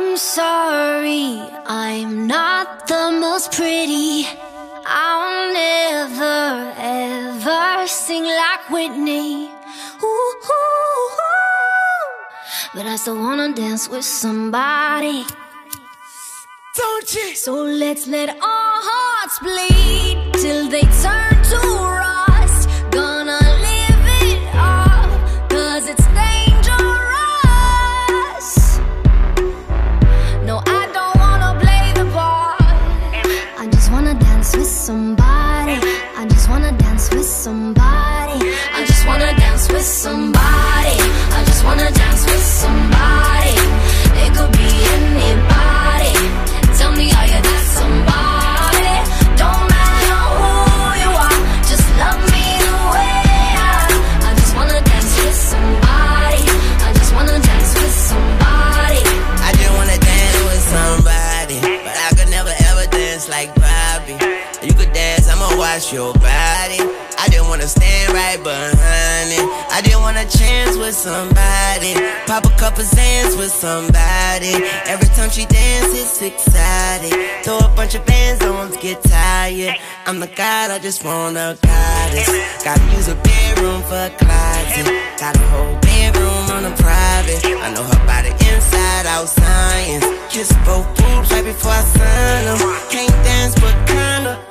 I'm sorry, I'm not the most pretty. I'll never ever sing like Whitney. Ooh, ooh, ooh. But I still wanna dance with somebody. Don't you? So let's let our hearts bleed till they turn to rust. Gonna live it up, 'cause it's dangerous. No, I don't wanna play the part. I just wanna dance with somebody. I just wanna dance with somebody. I just wanna dance with somebody. I just wanna dance with somebody. It could be anybody. Tell me, are you that somebody? Don't matter who you are, just love me the way I just wanna dance with somebody. I just wanna dance with somebody. I just wanna dance with somebody, but I could never ever dance like Bobby. You could dance, I'ma watch your body. I just wanna stand right behind it. I just want a chance with somebody. Pop a couple Zans with somebody. Every time she dances, it's exciting. Throw a bunch of bands on, get tired. I'm the god, I just wanna goddess. Gotta use a bedroom for a closet. Got a whole bedroom on a private. I know her body inside out science. Kiss both boobs right before I sign them. Can't dance but kinda.